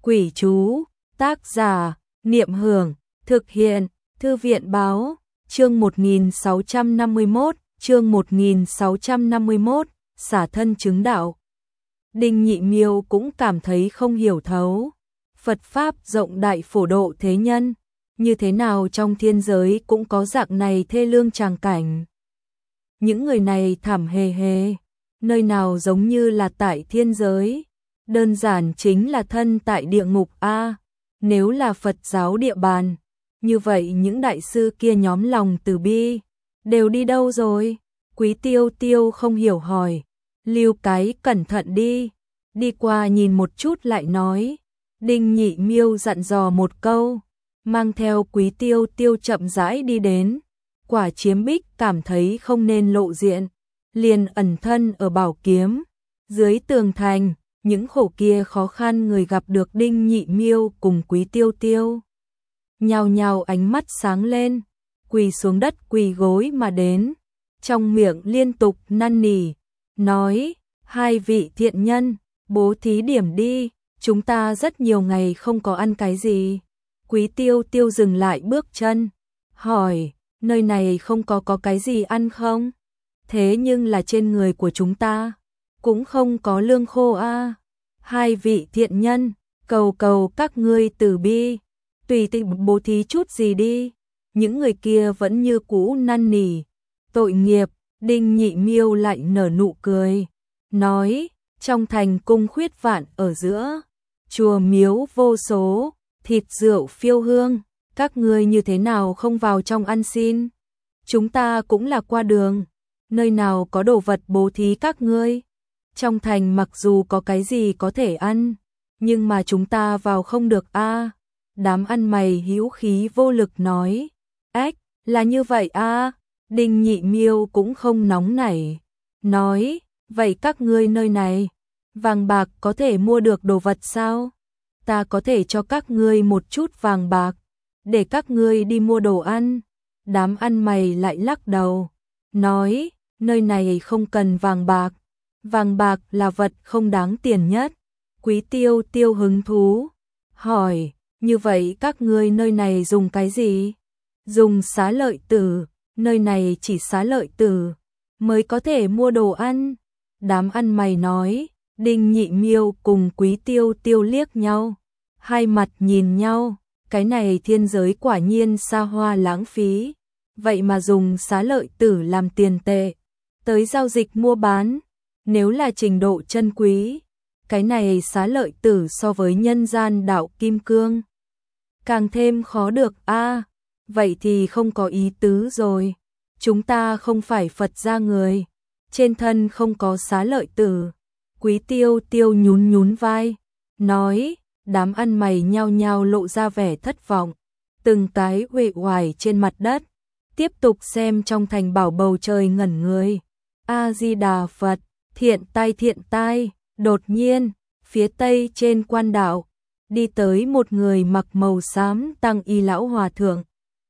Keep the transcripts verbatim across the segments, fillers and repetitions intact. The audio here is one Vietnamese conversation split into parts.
Quỷ chú, tác giả, Niệm Hưởng, thực hiện, Thư viện báo, chương một nghìn sáu trăm năm mươi mốt, chương một nghìn sáu trăm năm mươi mốt, xả thân chứng đạo. Đinh Nhị Miêu cũng cảm thấy không hiểu thấu. Phật Pháp rộng đại phổ độ thế nhân, như thế nào trong thiên giới cũng có dạng này thê lương tràng cảnh. Những người này thảm hề hề, nơi nào giống như là tại thiên giới, đơn giản chính là thân tại địa ngục a. Nếu là Phật giáo địa bàn, như vậy những đại sư kia nhóm lòng từ bi, đều đi đâu rồi? Quý Tiêu Tiêu không hiểu hỏi, Lưu cái cẩn thận đi, đi qua nhìn một chút lại nói. Đinh Nhị Miêu dặn dò một câu, mang theo Quý Tiêu Tiêu chậm rãi đi đến. Quả Chiếm Bích cảm thấy không nên lộ diện, liền ẩn thân ở bảo kiếm dưới tường thành. Những khổ kia khó khăn người gặp được Đinh Nhị Miêu cùng Quý Tiêu Tiêu, nhao nhao ánh mắt sáng lên, quỳ xuống đất quỳ gối mà đến, trong miệng liên tục năn nỉ, nói: hai vị thiện nhân, bố thí điểm đi, chúng ta rất nhiều ngày không có ăn cái gì. Quý Tiêu Tiêu dừng lại bước chân, hỏi: nơi này không có có cái gì ăn không? Thế nhưng là trên người của chúng ta cũng không có lương khô a. À. Hai vị thiện nhân, cầu cầu các ngươi từ bi, tùy tiện bố thí chút gì đi. Những người kia vẫn như cũ năn nỉ. Tội nghiệp, Đinh Nhị Miêu lại nở nụ cười, nói: trong thành cung khuyết vạn ở giữa, chùa miếu vô số, thịt rượu phiêu hương, các ngươi như thế nào không vào trong ăn xin? Chúng ta cũng là qua đường, nơi nào có đồ vật bố thí các ngươi? Trong thành mặc dù có cái gì có thể ăn, nhưng mà chúng ta vào không được a. À. Đám ăn mày hữu khí vô lực nói: ếch, là như vậy a. À. Đinh Nhị Miêu cũng không nóng nảy, nói: vậy các ngươi nơi này, vàng bạc có thể mua được đồ vật sao? Ta có thể cho các ngươi một chút vàng bạc, để các ngươi đi mua đồ ăn. Đám ăn mày lại lắc đầu, nói: nơi này không cần vàng bạc. Vàng bạc là vật không đáng tiền nhất. Quý Tiêu Tiêu hứng thú, hỏi: như vậy các ngươi nơi này dùng cái gì? Dùng xá lợi tử, nơi này chỉ xá lợi tử mới có thể mua đồ ăn. Đám ăn mày nói. Đinh Nhị Miêu cùng Quý Tiêu Tiêu liếc nhau, hai mặt nhìn nhau, cái này thiên giới quả nhiên xa hoa lãng phí, vậy mà dùng xá lợi tử làm tiền tệ, tới giao dịch mua bán. Nếu là trình độ chân quý, cái này xá lợi tử so với nhân gian đạo kim cương càng thêm khó được a. À, vậy thì không có ý tứ rồi. Chúng ta không phải Phật gia người, trên thân không có xá lợi tử. Quý Tiêu Tiêu nhún nhún vai, nói. Đám ăn mày nhao nhao lộ ra vẻ thất vọng, từng cái uể oải trên mặt đất, tiếp tục xem trong thành bảo bầu trời ngẩn người. A Di Đà Phật. Thiện tai thiện tai, đột nhiên, phía tây trên quan đạo, đi tới một người mặc màu xám tăng y lão hòa thượng.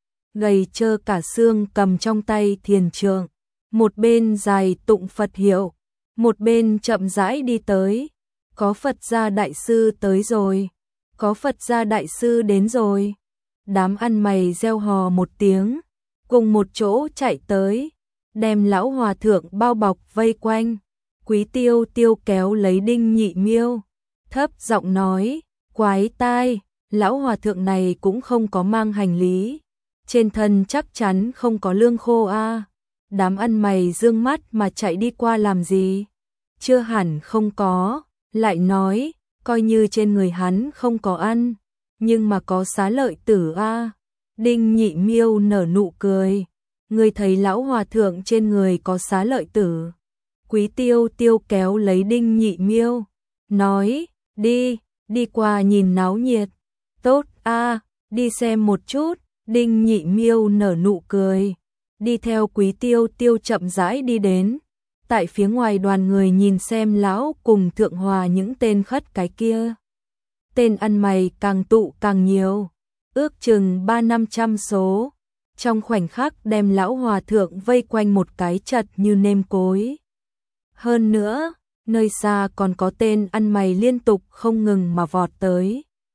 Gầy trơ cả xương cầm trong tay thiền trượng, một bên dài tụng Phật hiệu, một bên chậm rãi đi tới. Có Phật gia đại sư tới rồi, có Phật gia đại sư đến rồi. Đám ăn mày reo hò một tiếng, cùng một chỗ chạy tới, đem lão hòa thượng bao bọc vây quanh. Quý Tiêu Tiêu kéo lấy Đinh Nhị Miêu, thấp giọng nói: quái tai, lão hòa thượng này cũng không có mang hành lý, trên thân chắc chắn không có lương khô a. À. Đám ăn mày dương mắt mà chạy đi qua làm gì? Chưa hẳn không có, lại nói, coi như trên người hắn không có ăn, nhưng mà có xá lợi tử a. À. Đinh Nhị Miêu nở nụ cười, người thấy lão hòa thượng trên người có xá lợi tử. Quý Tiêu Tiêu kéo lấy Đinh Nhị Miêu, nói: đi, đi qua nhìn náo nhiệt. Tốt a, à, đi xem một chút. Đinh Nhị Miêu nở nụ cười, đi theo Quý Tiêu Tiêu chậm rãi đi đến. Tại phía ngoài đoàn người nhìn xem lão cùng thượng hòa những tên khất cái kia. Tên ăn mày càng tụ càng nhiều, ước chừng ba năm trăm số. Trong khoảnh khắc đem lão hòa thượng vây quanh một cái chật như nêm cối. Hơn nữa, nơi xa còn có tên ăn mày liên tục không ngừng mà vọt tới.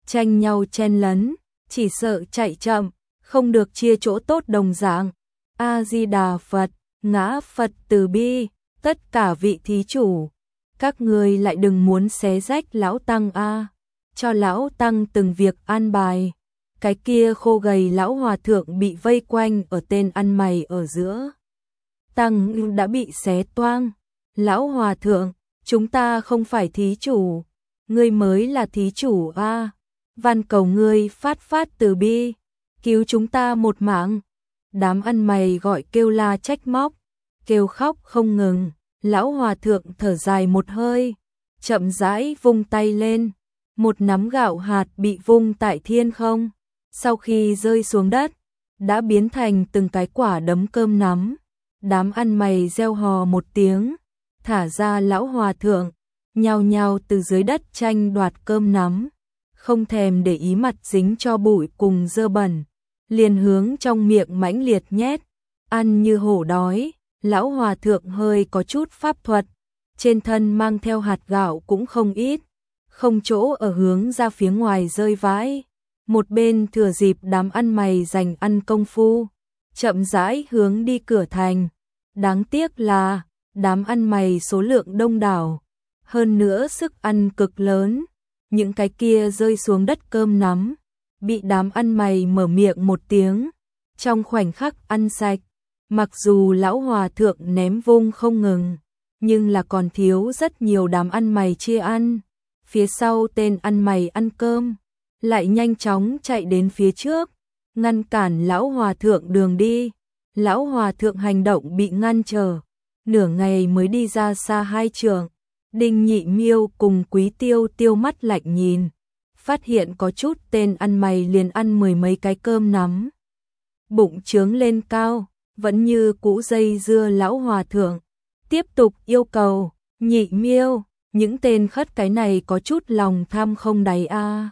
tranh nhau chen lấn, chỉ sợ chạy chậm, không được chia chỗ tốt đồng dạng. A-di-đà Phật, ngã Phật từ bi, tất cả vị thí chủ, các người lại đừng muốn xé rách lão tăng a, cho lão tăng từng việc an bài. Cái kia khô gầy lão hòa thượng bị vây quanh ở tên ăn mày ở giữa. Tăng đã bị xé toang. Lão hòa thượng, chúng ta không phải thí chủ, ngươi mới là thí chủ a, van cầu ngươi phát phát từ bi, cứu chúng ta một mạng. Đám ăn mày gọi kêu la trách móc, kêu khóc không ngừng. Lão hòa thượng thở dài một hơi, chậm rãi vung tay lên, một nắm gạo hạt bị vung tại thiên không, sau khi rơi xuống đất, đã biến thành từng cái quả đấm cơm nắm. Đám ăn mày reo hò một tiếng, thả ra lão hòa thượng, nhao nhao từ dưới đất tranh đoạt cơm nắm, không thèm để ý mặt dính cho bụi cùng dơ bẩn, liền hướng trong miệng mãnh liệt nhét, ăn như hổ đói. Lão hòa thượng hơi có chút pháp thuật, trên thân mang theo hạt gạo cũng không ít, không chỗ ở hướng ra phía ngoài rơi vãi. Một bên thừa dịp đám ăn mày dành ăn công phu, chậm rãi hướng đi cửa thành. Đáng tiếc là, đám ăn mày số lượng đông đảo, hơn nữa sức ăn cực lớn, những cái kia rơi xuống đất cơm nắm, bị đám ăn mày mở miệng một tiếng, trong khoảnh khắc ăn sạch. Mặc dù lão hòa thượng ném vung không ngừng, nhưng là còn thiếu rất nhiều đám ăn mày chia ăn. Phía sau tên ăn mày ăn cơm, lại nhanh chóng chạy đến phía trước, ngăn cản lão hòa thượng đường đi. Lão hòa thượng hành động bị ngăn trở, nửa ngày mới đi ra xa hai trượng. Đinh Nhị Miêu cùng Quý Tiêu Tiêu mắt lạnh nhìn, phát hiện có chút tên ăn mày liền ăn mười mấy cái cơm nắm. Bụng trướng lên cao, vẫn như cũ dây dưa lão hòa thượng, tiếp tục yêu cầu. Nhị Miêu, những tên khất cái này có chút lòng tham không đáy a, à.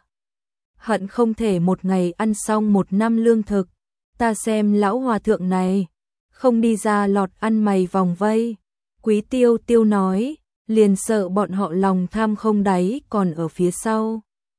Hận không thể một ngày ăn xong một năm lương thực. Ta xem lão hòa thượng này không đi ra lọt ăn mày vòng vây. Quý Tiêu Tiêu nói, liền sợ bọn họ lòng tham không đáy còn ở phía sau.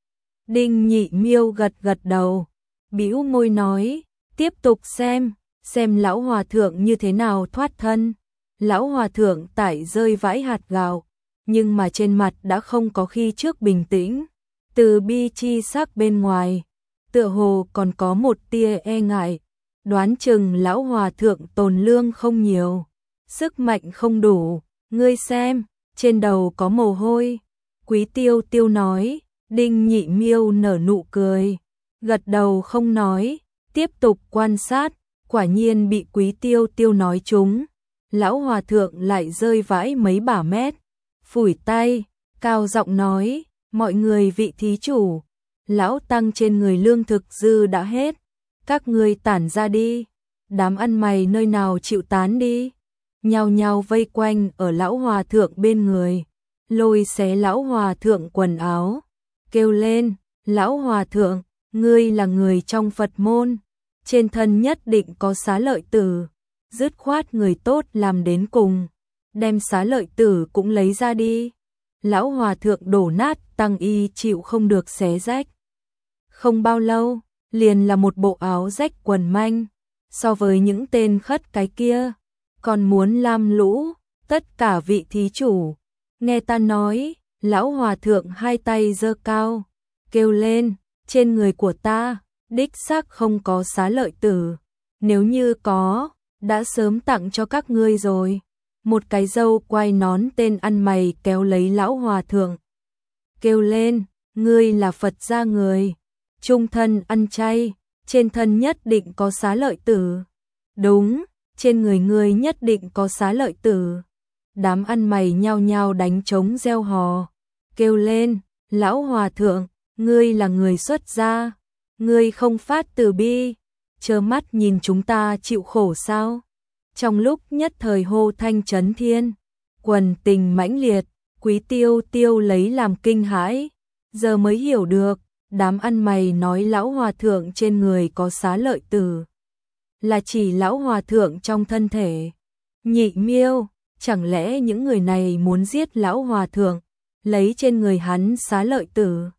Đinh Nhị Miêu gật gật đầu, bĩu môi nói, tiếp tục xem, xem lão hòa thượng như thế nào thoát thân. Lão hòa thượng tải rơi vãi hạt gạo, nhưng mà trên mặt đã không có khi trước bình tĩnh, từ bi chi sắc bên ngoài, tựa hồ còn có một tia e ngại, đoán chừng lão hòa thượng tồn lương không nhiều, sức mạnh không đủ, ngươi xem, trên đầu có mồ hôi. Quý Tiêu Tiêu nói. Đinh Nhị Miêu nở nụ cười, gật đầu không nói, tiếp tục quan sát, quả nhiên bị Quý Tiêu Tiêu nói trúng. Lão hòa thượng lại rơi vãi mấy bả mét, phủi tay, cao giọng nói, mọi người vị thí chủ, lão tăng trên người lương thực dư đã hết, các ngươi tản ra đi. Đám ăn mày nơi nào chịu tán đi, nhao nhao vây quanh ở lão hòa thượng bên người, lôi xé lão hòa thượng quần áo, kêu lên, lão hòa thượng, ngươi là người trong Phật môn, trên thân nhất định có xá lợi tử, dứt khoát người tốt làm đến cùng, đem xá lợi tử cũng lấy ra đi. Lão hòa thượng đổ nát tăng y chịu không được xé rách. Không bao lâu, liền là một bộ áo rách quần manh, so với những tên khất cái kia, còn muốn lam lũ. Tất cả vị thí chủ, nghe ta nói. Lão hòa thượng hai tay giơ cao, kêu lên, trên người của ta, đích xác không có xá lợi tử, nếu như có, đã sớm tặng cho các ngươi rồi. Một cái dâu quai nón tên ăn mày kéo lấy lão hòa thượng, kêu lên, ngươi là Phật gia người, trung thân ăn chay, trên thân nhất định có xá lợi tử. Đúng, trên người ngươi nhất định có xá lợi tử. Đám ăn mày nhao nhao đánh trống reo hò, kêu lên, lão hòa thượng, ngươi là người xuất gia, ngươi không phát từ bi, trơ mắt nhìn chúng ta chịu khổ sao? Trong lúc nhất thời hô thanh chấn thiên, quần tình mãnh liệt, Quý Tiêu Tiêu lấy làm kinh hãi, giờ mới hiểu được, đám ăn mày nói lão hòa thượng trên người có xá lợi tử, là chỉ lão hòa thượng trong thân thể. Nhị Miêu, chẳng lẽ những người này muốn giết lão hòa thượng, lấy trên người hắn xá lợi tử?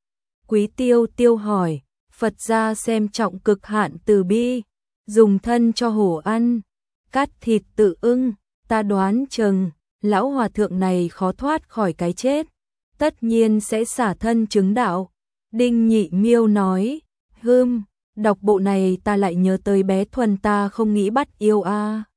Quý Tiêu Tiêu hỏi, Phật gia xem trọng cực hạn từ bi, dùng thân cho hổ ăn, cắt thịt tự ưng, ta đoán chừng, lão hòa thượng này khó thoát khỏi cái chết, tất nhiên sẽ xả thân chứng đạo. Đinh Nhị Miêu nói, hưm, đọc bộ này ta lại nhớ tới bé Thuần ta không nghĩ bắt yêu a.